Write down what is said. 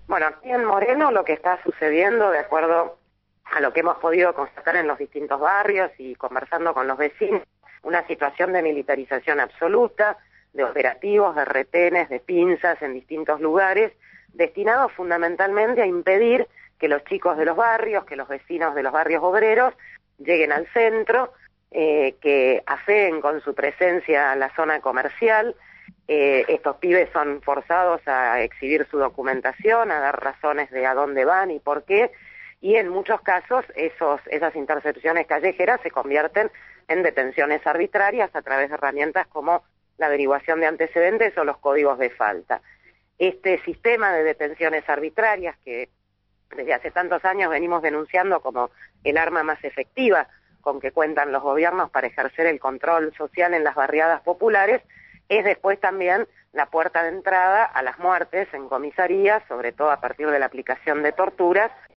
Bueno, aquí en Moreno lo que está sucediendo, de acuerdo a lo que hemos podido constatar en los distintos barrios y conversando con los vecinos, una situación de militarización absoluta, de operativos, de retenes, de pinzas en distintos lugares, destinados fundamentalmente a impedir que los chicos de los barrios, que los vecinos de los barrios obreros lleguen al centro, que afeen con su presencia a la zona comercial. Estos pibes son forzados a exhibir su documentación, a dar razones de a dónde van y por qué, y en muchos casos esas intercepciones callejeras se convierten en detenciones arbitrarias a través de herramientas como la averiguación de antecedentes o los códigos de falta. Este sistema de detenciones arbitrarias que desde hace tantos años venimos denunciando como el arma más efectiva con que cuentan los gobiernos para ejercer el control social en las barriadas populares, es después también la puerta de entrada a las muertes en comisarías, sobre todo a partir de la aplicación de torturas,